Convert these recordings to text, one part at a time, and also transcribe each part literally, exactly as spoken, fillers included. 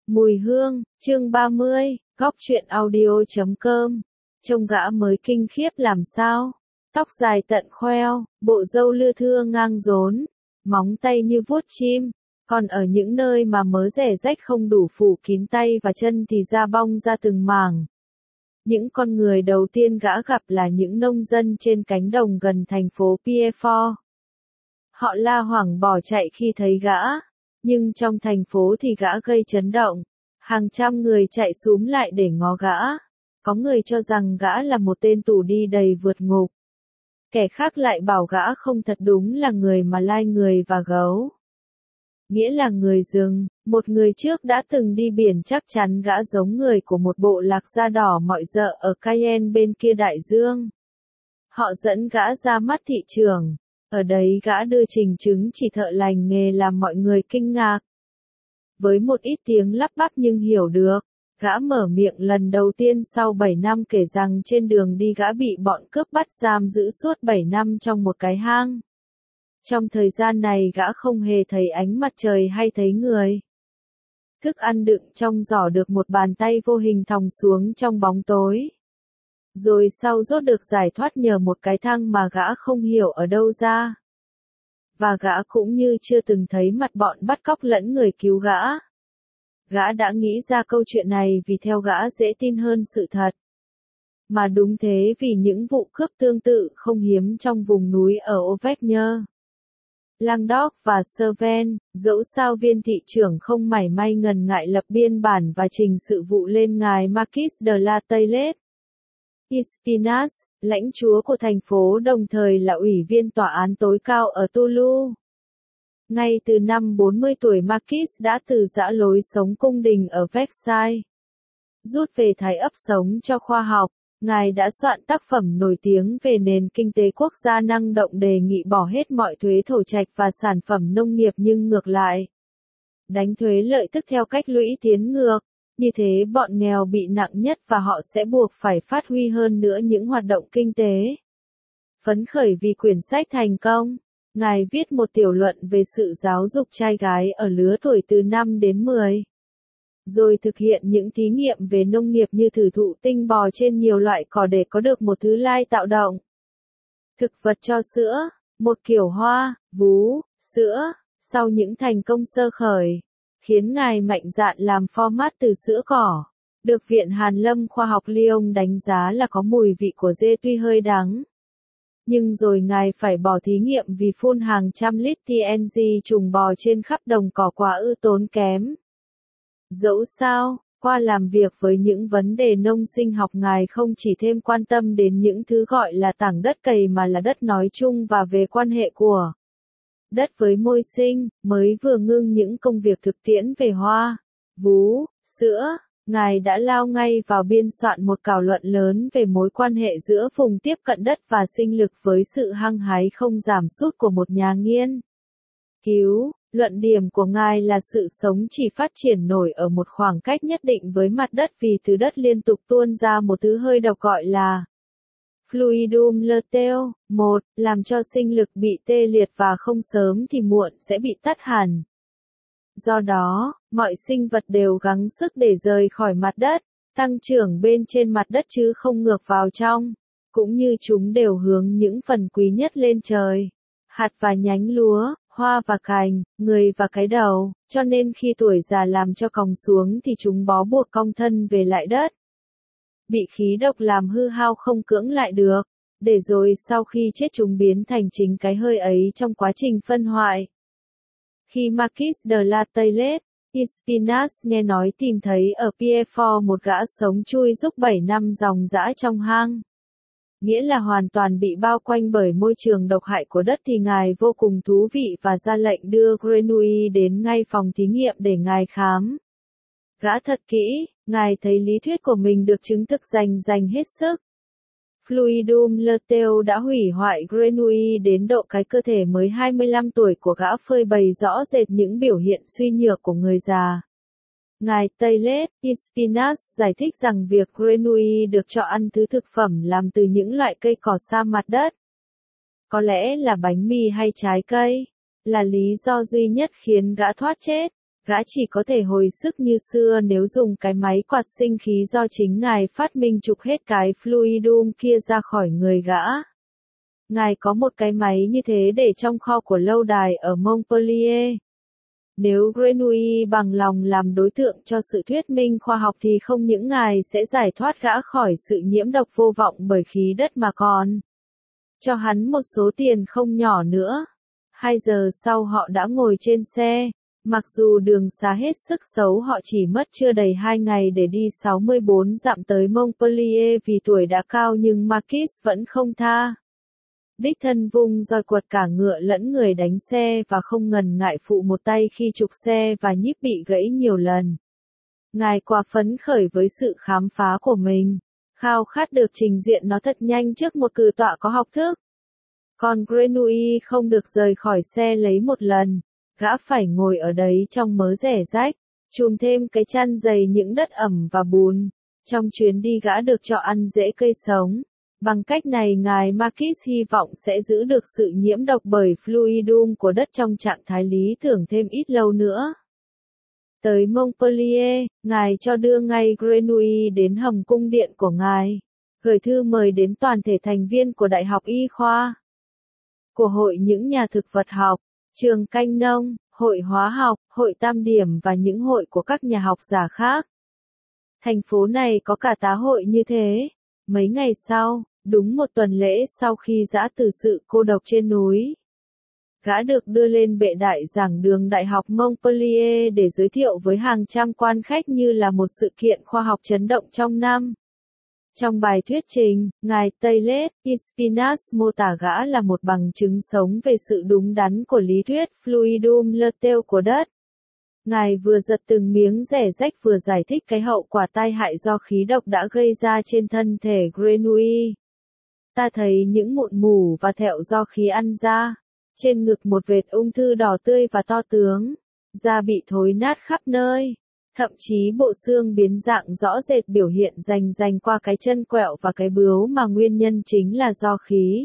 Mùi hương, chương ba mươi, góc truyện audio chấm com. Trông gã mới kinh khiếp làm sao? Tóc dài tận khoeo, bộ râu lưa thưa ngang rốn, móng tay như vuốt chim, còn ở những nơi mà mớ rẻ rách không đủ phủ kín tay và chân thì da bong ra từng mảng. Những con người đầu tiên gã gặp là những nông dân trên cánh đồng gần thành phố Pierrefort. Họ la hoảng bỏ chạy khi thấy gã, nhưng trong thành phố thì gã gây chấn động. Hàng trăm người chạy xúm lại để ngó gã. Có người cho rằng gã là một tên tù đi đầy vượt ngục. Kẻ khác lại bảo gã không thật đúng là người mà lai người và gấu. Nghĩa là người rừng, một người trước đã từng đi biển chắc chắn gã giống người của một bộ lạc da đỏ mọi dợ ở Cayenne bên kia đại dương. Họ dẫn gã ra mắt thị trường. Ở đấy gã đưa trình chứng chỉ thợ lành nghề làm mọi người kinh ngạc. Với một ít tiếng lắp bắp nhưng hiểu được, gã mở miệng lần đầu tiên sau bảy năm kể rằng trên đường đi gã bị bọn cướp bắt giam giữ suốt bảy năm trong một cái hang. Trong thời gian này gã không hề thấy ánh mặt trời hay thấy người. Thức ăn đựng trong giỏ được một bàn tay vô hình thòng xuống trong bóng tối. Rồi sau rốt được giải thoát nhờ một cái thang mà gã không hiểu ở đâu ra. Và gã cũng như chưa từng thấy mặt bọn bắt cóc lẫn người cứu gã. Gã đã nghĩ ra câu chuyện này vì theo gã dễ tin hơn sự thật. Mà đúng thế vì những vụ cướp tương tự không hiếm trong vùng núi ở Auvergne, Languedoc và Cevennes, dẫu sao viên thị trưởng không mảy may ngần ngại lập biên bản và trình sự vụ lên ngài Marquis de la Taillette Espinas, lãnh chúa của thành phố đồng thời là ủy viên tòa án tối cao ở Toulouse. Ngay từ năm bốn mươi tuổi Marquis đã từ giã lối sống cung đình ở Versailles. Rút về thái ấp sống cho khoa học, ngài đã soạn tác phẩm nổi tiếng về nền kinh tế quốc gia năng động đề nghị bỏ hết mọi thuế thổ trạch và sản phẩm nông nghiệp nhưng ngược lại. Đánh thuế lợi tức theo cách lũy tiến ngược. Như thế bọn nghèo bị nặng nhất và họ sẽ buộc phải phát huy hơn nữa những hoạt động kinh tế. Phấn khởi vì quyển sách thành công, ngài viết một tiểu luận về sự giáo dục trai gái ở lứa tuổi từ năm đến mười. Rồi thực hiện những thí nghiệm về nông nghiệp như thử thụ tinh bò trên nhiều loại cỏ để có được một thứ lai tạo động. Thực vật cho sữa, một kiểu hoa, vú, sữa, sau những thành công sơ khởi. Khiến ngài mạnh dạn làm format từ sữa cỏ, được Viện Hàn Lâm Khoa học Lyon đánh giá là có mùi vị của dê tuy hơi đắng. Nhưng rồi ngài phải bỏ thí nghiệm vì phun hàng trăm lít tê en giê trùng bò trên khắp đồng cỏ quá ư tốn kém. Dẫu sao, qua làm việc với những vấn đề nông sinh học ngài không chỉ thêm quan tâm đến những thứ gọi là tảng đất cày mà là đất nói chung và về quan hệ của đất với môi sinh, mới vừa ngưng những công việc thực tiễn về hoa, vú, sữa, ngài đã lao ngay vào biên soạn một cào luận lớn về mối quan hệ giữa vùng tiếp cận đất và sinh lực với sự hăng hái không giảm sút của một nhà nghiên cứu. Luận điểm của ngài là sự sống chỉ phát triển nổi ở một khoảng cách nhất định với mặt đất vì từ đất liên tục tuôn ra một thứ hơi độc gọi là Fluidum luteum, một, làm cho sinh lực bị tê liệt và không sớm thì muộn sẽ bị tắt hẳn. Do đó, mọi sinh vật đều gắng sức để rời khỏi mặt đất, tăng trưởng bên trên mặt đất chứ không ngược vào trong, cũng như chúng đều hướng những phần quý nhất lên trời. Hạt và nhánh lúa, hoa và cành, người và cái đầu, cho nên khi tuổi già làm cho còng xuống thì chúng bó buộc cong thân về lại đất. Bị khí độc làm hư hao không cưỡng lại được, để rồi sau khi chết chúng biến thành chính cái hơi ấy trong quá trình phân hoại. Khi Marquis de la Taillette Espinas nghe nói tìm thấy ở Pierrefort một gã sống chui rúc bảy năm ròng rã trong hang, nghĩa là hoàn toàn bị bao quanh bởi môi trường độc hại của đất thì ngài vô cùng thú vị và ra lệnh đưa Grenouille đến ngay phòng thí nghiệm để ngài khám. Gã thật kỹ, ngài thấy lý thuyết của mình được chứng thực rành rành hết sức. Fluidum luteum đã hủy hoại Grenouille đến độ cái cơ thể mới hai mươi lăm tuổi của gã phơi bày rõ rệt những biểu hiện suy nhược của người già. Ngài Taillette Espinas giải thích rằng việc Grenouille được cho ăn thứ thực phẩm làm từ những loại cây cỏ sa mặt đất, có lẽ là bánh mì hay trái cây, là lý do duy nhất khiến gã thoát chết. Gã chỉ có thể hồi sức như xưa nếu dùng cái máy quạt sinh khí do chính ngài phát minh trục hết cái fluidum kia ra khỏi người gã. Ngài có một cái máy như thế để trong kho của lâu đài ở Montpellier. Nếu Grenouille bằng lòng làm đối tượng cho sự thuyết minh khoa học thì không những ngài sẽ giải thoát gã khỏi sự nhiễm độc vô vọng bởi khí đất mà còn cho hắn một số tiền không nhỏ nữa. Hai giờ sau họ đã ngồi trên xe. Mặc dù đường xá hết sức xấu, họ chỉ mất chưa đầy hai ngày để đi sáu mươi bốn dặm tới Montpellier. Vì tuổi đã cao nhưng Marquis vẫn không tha. Đích thân vung roi quật cả ngựa lẫn người đánh xe và không ngần ngại phụ một tay khi trục xe và nhíp bị gãy nhiều lần. Ngài quá phấn khởi với sự khám phá của mình, khao khát được trình diện nó thật nhanh trước một cử tọa có học thức. Còn Grenouille không được rời khỏi xe lấy một lần, gã phải ngồi ở đấy trong mớ rẻ rách, chùm thêm cái chăn dày những đất ẩm và bùn. Trong chuyến đi gã được cho ăn rễ cây sống. Bằng cách này ngài Marquis hy vọng sẽ giữ được sự nhiễm độc bởi fluidum của đất trong trạng thái lý tưởng thêm ít lâu nữa. Tới Montpellier, ngài cho đưa ngay Grenouille đến hầm cung điện của ngài, gửi thư mời đến toàn thể thành viên của Đại học Y khoa, của Hội những nhà thực vật học, trường canh nông, Hội hóa học, Hội tam điểm và những hội của các nhà học giả khác. Thành phố này có cả tá hội như thế. Mấy ngày sau, đúng một tuần lễ sau khi giã từ sự cô độc trên núi, gã được đưa lên bệ đại giảng đường Đại học Montpellier để giới thiệu với hàng trăm quan khách như là một sự kiện khoa học chấn động trong năm. Trong bài thuyết trình, ngài Thales Espinas mô tả gã là một bằng chứng sống về sự đúng đắn của lý thuyết fluidum lateo của đất. Ngài vừa giật từng miếng rẻ rách vừa giải thích cái hậu quả tai hại do khí độc đã gây ra trên thân thể Grenouille. Ta thấy những mụn mủ và thẹo do khí ăn ra. Trên ngực một vệt ung thư đỏ tươi và to tướng. Da bị thối nát khắp nơi. Thậm chí bộ xương biến dạng rõ rệt biểu hiện rành rành qua cái chân quẹo và cái bướu mà nguyên nhân chính là do khí.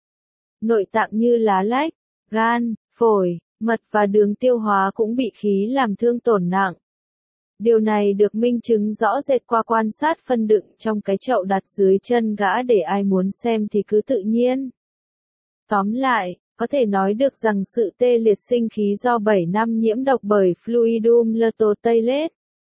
Nội tạng như lá lách, gan, phổi, mật và đường tiêu hóa cũng bị khí làm thương tổn nặng. Điều này được minh chứng rõ rệt qua quan sát phân đựng trong cái chậu đặt dưới chân gã để ai muốn xem thì cứ tự nhiên. Tóm lại, có thể nói được rằng sự tê liệt sinh khí do bảy năm nhiễm độc bởi fluidum lateo.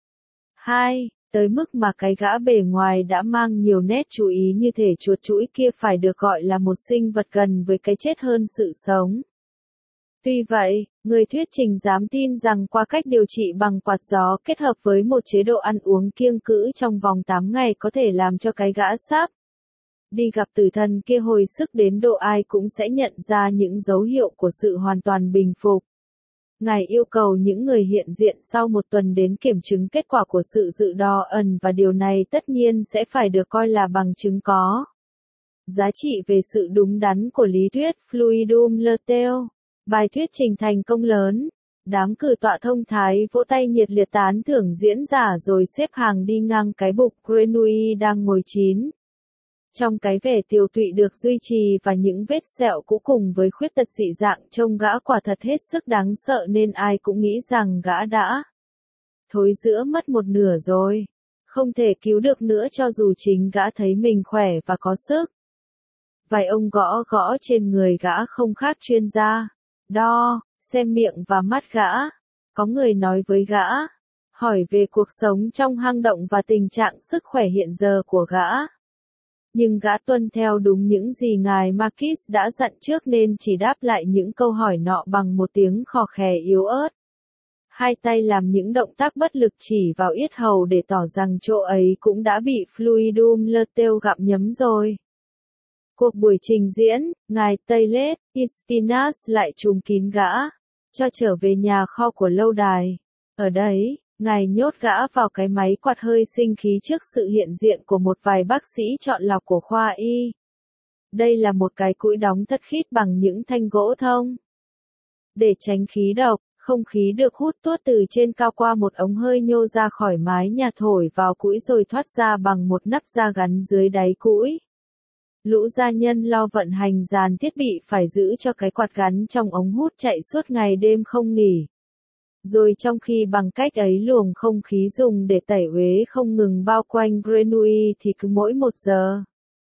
hai. Tới mức mà cái gã bề ngoài đã mang nhiều nét chú ý như thể chuột chũi kia phải được gọi là một sinh vật gần với cái chết hơn sự sống. Tuy vậy, người thuyết trình dám tin rằng qua cách điều trị bằng quạt gió kết hợp với một chế độ ăn uống kiêng cữ trong vòng tám ngày có thể làm cho cái gã sắp đi gặp tử thần kia hồi sức đến độ ai cũng sẽ nhận ra những dấu hiệu của sự hoàn toàn bình phục. Ngài yêu cầu những người hiện diện sau một tuần đến kiểm chứng kết quả của sự dự đo ẩn và điều này tất nhiên sẽ phải được coi là bằng chứng có giá trị về sự đúng đắn của lý thuyết fluidum lateo. Bài thuyết trình thành công lớn. Đám cử tọa thông thái vỗ tay nhiệt liệt tán thưởng diễn giả rồi xếp hàng đi ngang cái bục Grenouille đang ngồi chín. Trong cái vẻ tiều tụy được duy trì và những vết sẹo cũ cùng với khuyết tật dị dạng trông gã quả thật hết sức đáng sợ nên ai cũng nghĩ rằng gã đã thối rữa mất một nửa rồi. Không thể cứu được nữa cho dù chính gã thấy mình khỏe và có sức. Vài ông gõ gõ trên người gã không khác chuyên gia. Đo, xem miệng và mắt gã. Có người nói với gã, hỏi về cuộc sống trong hang động và tình trạng sức khỏe hiện giờ của gã. Nhưng gã tuân theo đúng những gì ngài Marquis đã dặn trước nên chỉ đáp lại những câu hỏi nọ bằng một tiếng khò khè yếu ớt. Hai tay làm những động tác bất lực chỉ vào yết hầu để tỏ rằng chỗ ấy cũng đã bị fluidum lateo gặm nhấm rồi. Cuộc buổi trình diễn, ngài Thales Espinas lại trùm kín gã, cho trở về nhà kho của lâu đài. Ở đấy, ngài nhốt gã vào cái máy quạt hơi sinh khí trước sự hiện diện của một vài bác sĩ chọn lọc của khoa y. Đây là một cái cũi đóng thật khít bằng những thanh gỗ thông. Để tránh khí độc, không khí được hút tuốt từ trên cao qua một ống hơi nhô ra khỏi mái nhà thổi vào cũi rồi thoát ra bằng một nắp da gắn dưới đáy cũi. Lũ gia nhân lo vận hành dàn thiết bị phải giữ cho cái quạt gắn trong ống hút chạy suốt ngày đêm không nghỉ. Rồi trong khi bằng cách ấy luồng không khí dùng để tẩy uế không ngừng bao quanh Grenouille thì cứ mỗi một giờ.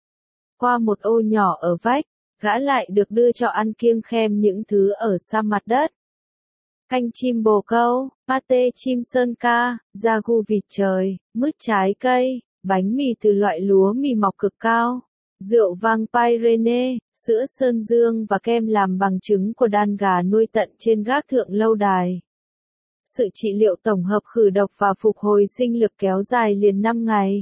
Qua một ô nhỏ ở vách, gã lại được đưa cho ăn kiêng khem những thứ ở xa mặt đất. Canh chim bồ câu, pate chim sơn ca, ragu vịt trời, mứt trái cây, bánh mì từ loại lúa mì mọc cực cao, rượu vang Pyrénées, sữa sơn dương và kem làm bằng trứng của đàn gà nuôi tận trên gác thượng lâu đài. Sự trị liệu tổng hợp khử độc và phục hồi sinh lực kéo dài liền năm ngày.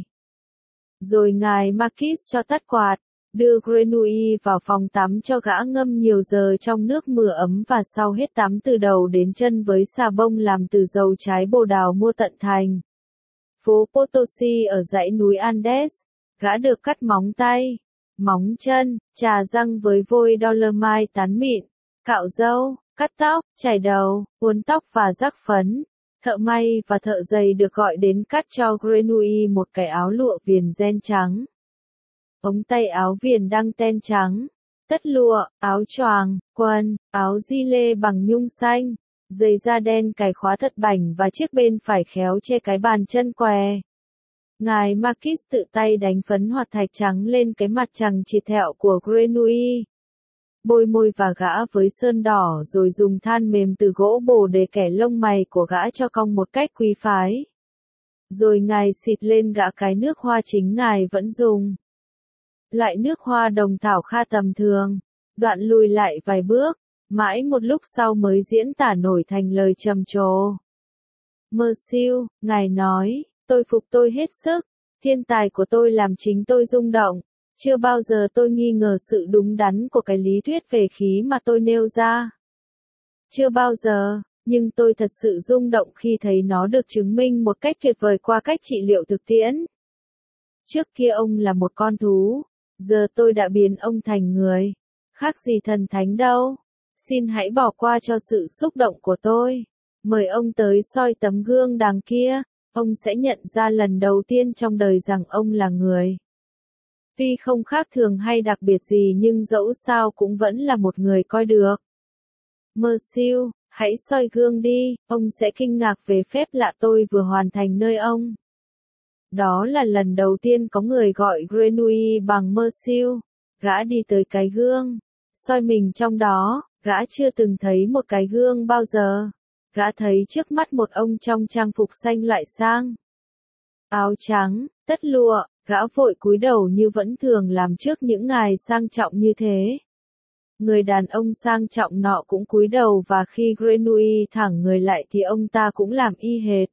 Rồi ngài Marquis cho tắt quạt, đưa Grenouille vào phòng tắm cho gã ngâm nhiều giờ trong nước mưa ấm và sau hết tắm từ đầu đến chân với xà bông làm từ dầu trái bồ đào mua tận thành. Phố Potosi ở dãy núi Andes, gã được cắt móng tay, móng chân, chà răng với vôi Dolomite tán mịn, cạo râu, cắt tóc, chải đầu, uốn tóc và rắc phấn. Thợ may và thợ giày được gọi đến cắt cho Grenouille một cái áo lụa viền ren trắng. Ống tay áo viền đăng ten trắng, tất lụa, áo choàng, quần, áo di lê bằng nhung xanh, giày da đen cài khóa thật bảnh và chiếc bên phải khéo che cái bàn chân què. Ngài Marquis tự tay đánh phấn hoạt thạch trắng lên cái mặt chằng chịt thẹo của Grenouille. Bôi môi và gã với sơn đỏ rồi dùng than mềm từ gỗ bồ để kẻ lông mày của gã cho cong một cách quý phái. Rồi ngài xịt lên gã cái nước hoa chính ngài vẫn dùng. Loại nước hoa đồng thảo kha tầm thường. Đoạn lùi lại vài bước, mãi một lúc sau mới diễn tả nổi thành lời trầm trồ. Monsieur, ngài nói, tôi phục tôi hết sức, thiên tài của tôi làm chính tôi rung động. Chưa bao giờ tôi nghi ngờ sự đúng đắn của cái lý thuyết về khí mà tôi nêu ra. Chưa bao giờ, nhưng tôi thật sự rung động khi thấy nó được chứng minh một cách tuyệt vời qua cách trị liệu thực tiễn. Trước kia ông là một con thú, giờ tôi đã biến ông thành người. Khác gì thần thánh đâu. Xin hãy bỏ qua cho sự xúc động của tôi. Mời ông tới soi tấm gương đằng kia, ông sẽ nhận ra lần đầu tiên trong đời rằng ông là người. Tuy không khác thường hay đặc biệt gì nhưng dẫu sao cũng vẫn là một người coi được. Monsieur, hãy soi gương đi, ông sẽ kinh ngạc về phép lạ tôi vừa hoàn thành nơi ông. Đó là lần đầu tiên có người gọi Grenouille bằng Monsieur. Gã đi tới cái gương, soi mình trong đó, gã chưa từng thấy một cái gương bao giờ. Gã thấy trước mắt một ông trong trang phục xanh loại sang. Áo trắng, tất lụa, gã vội cúi đầu như vẫn thường làm trước những ngài sang trọng như thế. Người đàn ông sang trọng nọ cũng cúi đầu và khi Grenouille thẳng người lại thì ông ta cũng làm y hệt.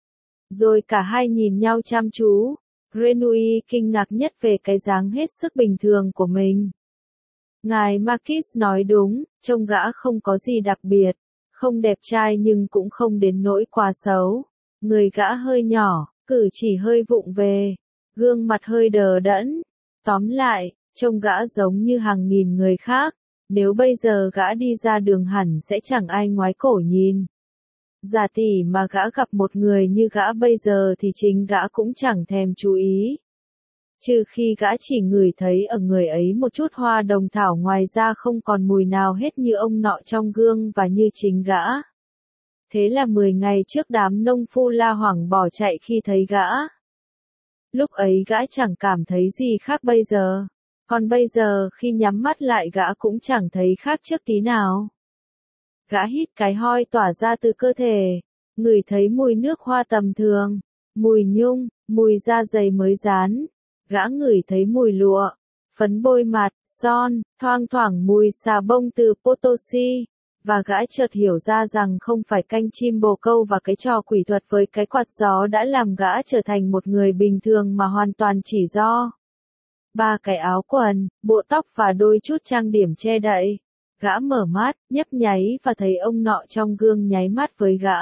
Rồi cả hai nhìn nhau chăm chú, Grenouille kinh ngạc nhất về cái dáng hết sức bình thường của mình. Ngài Marquis nói đúng, trông gã không có gì đặc biệt, không đẹp trai nhưng cũng không đến nỗi quá xấu. Người gã hơi nhỏ, cử chỉ hơi vụng về, gương mặt hơi đờ đẫn. Tóm lại, trông gã giống như hàng nghìn người khác, nếu bây giờ gã đi ra đường hẳn sẽ chẳng ai ngoái cổ nhìn. Giả tỷ mà gã gặp một người như gã bây giờ thì chính gã cũng chẳng thèm chú ý. Trừ khi gã chỉ ngửi thấy ở người ấy một chút hoa đồng thảo ngoài ra không còn mùi nào hết như ông nọ trong gương và như chính gã. Thế là mười ngày trước đám nông phu la hoảng bỏ chạy khi thấy gã. Lúc ấy gã chẳng cảm thấy gì khác bây giờ. Còn bây giờ khi nhắm mắt lại gã cũng chẳng thấy khác trước tí nào. Gã hít cái hoi tỏa ra từ cơ thể, ngửi thấy mùi nước hoa tầm thường, mùi nhung, mùi da giày mới dán. Gã ngửi thấy mùi lụa, phấn bôi mặt, son, thoang thoảng mùi xà bông từ Potosi. Và gã chợt hiểu ra rằng không phải canh chim bồ câu và cái trò quỷ thuật với cái quạt gió đã làm gã trở thành một người bình thường mà hoàn toàn chỉ do ba cái áo quần, bộ tóc và đôi chút trang điểm che đậy. Gã mở mắt, nhấp nháy và thấy ông nọ trong gương nháy mắt với gã.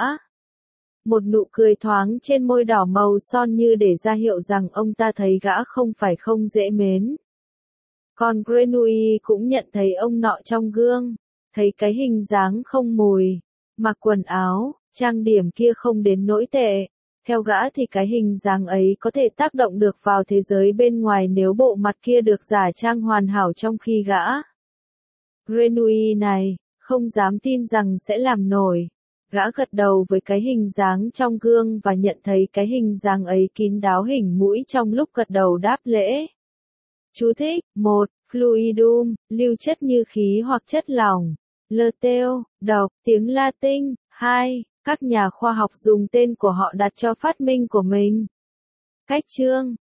Một nụ cười thoáng trên môi đỏ màu son như để ra hiệu rằng ông ta thấy gã không phải không dễ mến. Còn Grenouille cũng nhận thấy ông nọ trong gương, thấy cái hình dáng không mùi, mặc quần áo, trang điểm kia không đến nỗi tệ. Theo gã thì cái hình dáng ấy có thể tác động được vào thế giới bên ngoài nếu bộ mặt kia được giả trang hoàn hảo trong khi gã. Grenouille này, không dám tin rằng sẽ làm nổi. Gã gật đầu với cái hình dáng trong gương và nhận thấy cái hình dáng ấy kín đáo hình mũi trong lúc gật đầu đáp lễ. Chú thích: một. Fluidum, lưu chất như khí hoặc chất lỏng. Leteo, đọc, tiếng Latin. hai. Các nhà khoa học dùng tên của họ đặt cho phát minh của mình. Cách chương